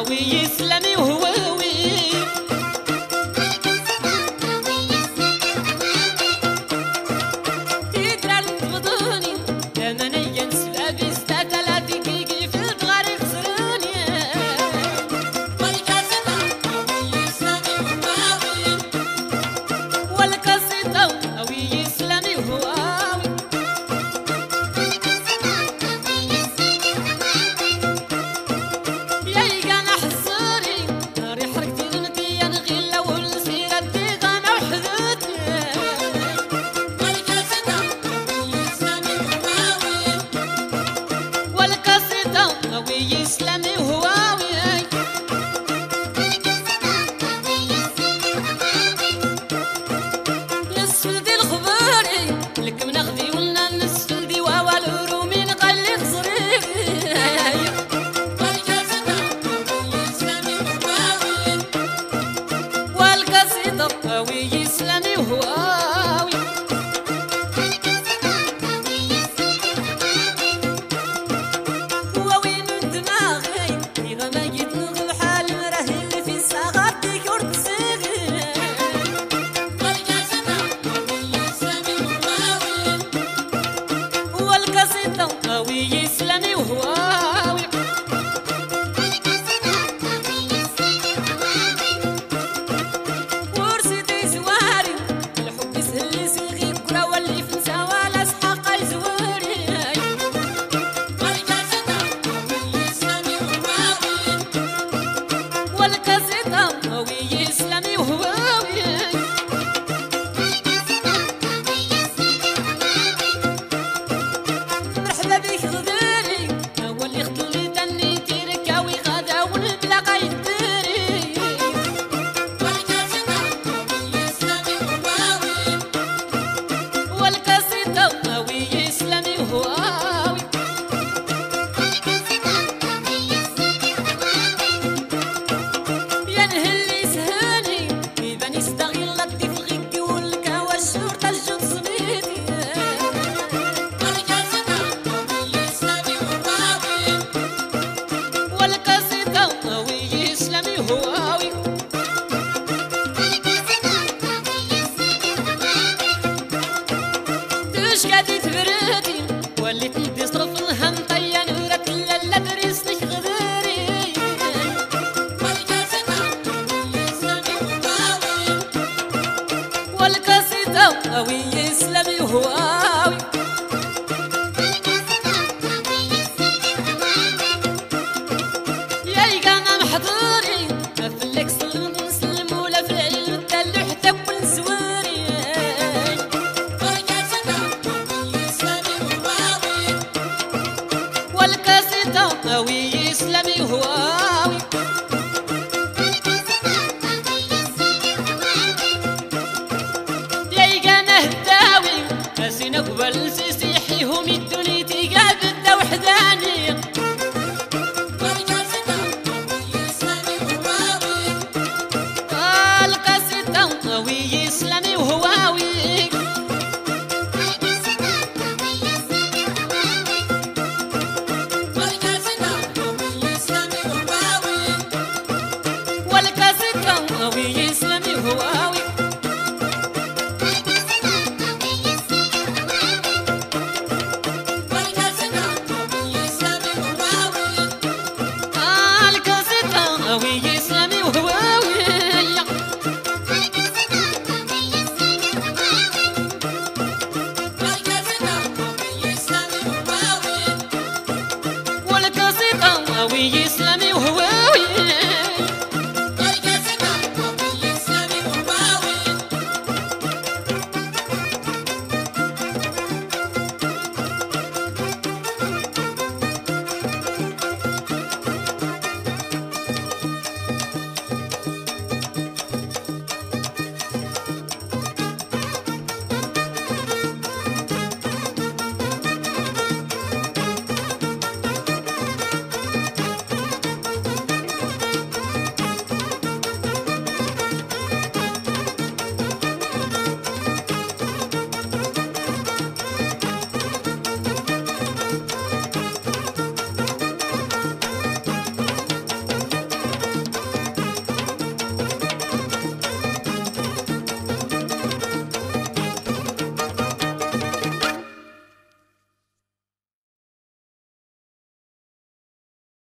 قوي إسلامي وهواوي تدرى الفضوني تمنيا نسبة استاتلا دقيقي في البغاري خسروني والقصيدة قوي إسلامي وهواوي قوي إسلامي وهواوي نسفل دي الخباري لك منغدي ولنا نسفل دي ووالو رومين قلي خزري والقصيدة قوي إسلامي وهواوي قوي إسلامي وهواوي ورسيتي زواري الحب يسهل صغير كرا واللي في نساوى لاسحاق يزوري والقصيدة قوي إسلامي وهواوي قادي تبردي وليت ندي صرف الهم طيا نورك لا دريس غديري والقصيدة قوي إسلامي وهواوي يا يقانا محضوري افلك سلم نسلم ولا في العلم الدلو حتى كل زواري والقصيدة قوي إسلامي وهواوي يا يقانا هداوي أسينا قبل سيحيهم الدنيا تقابل وحداني القصيدة قوي إسلامي وهواوي والقصيدة قوي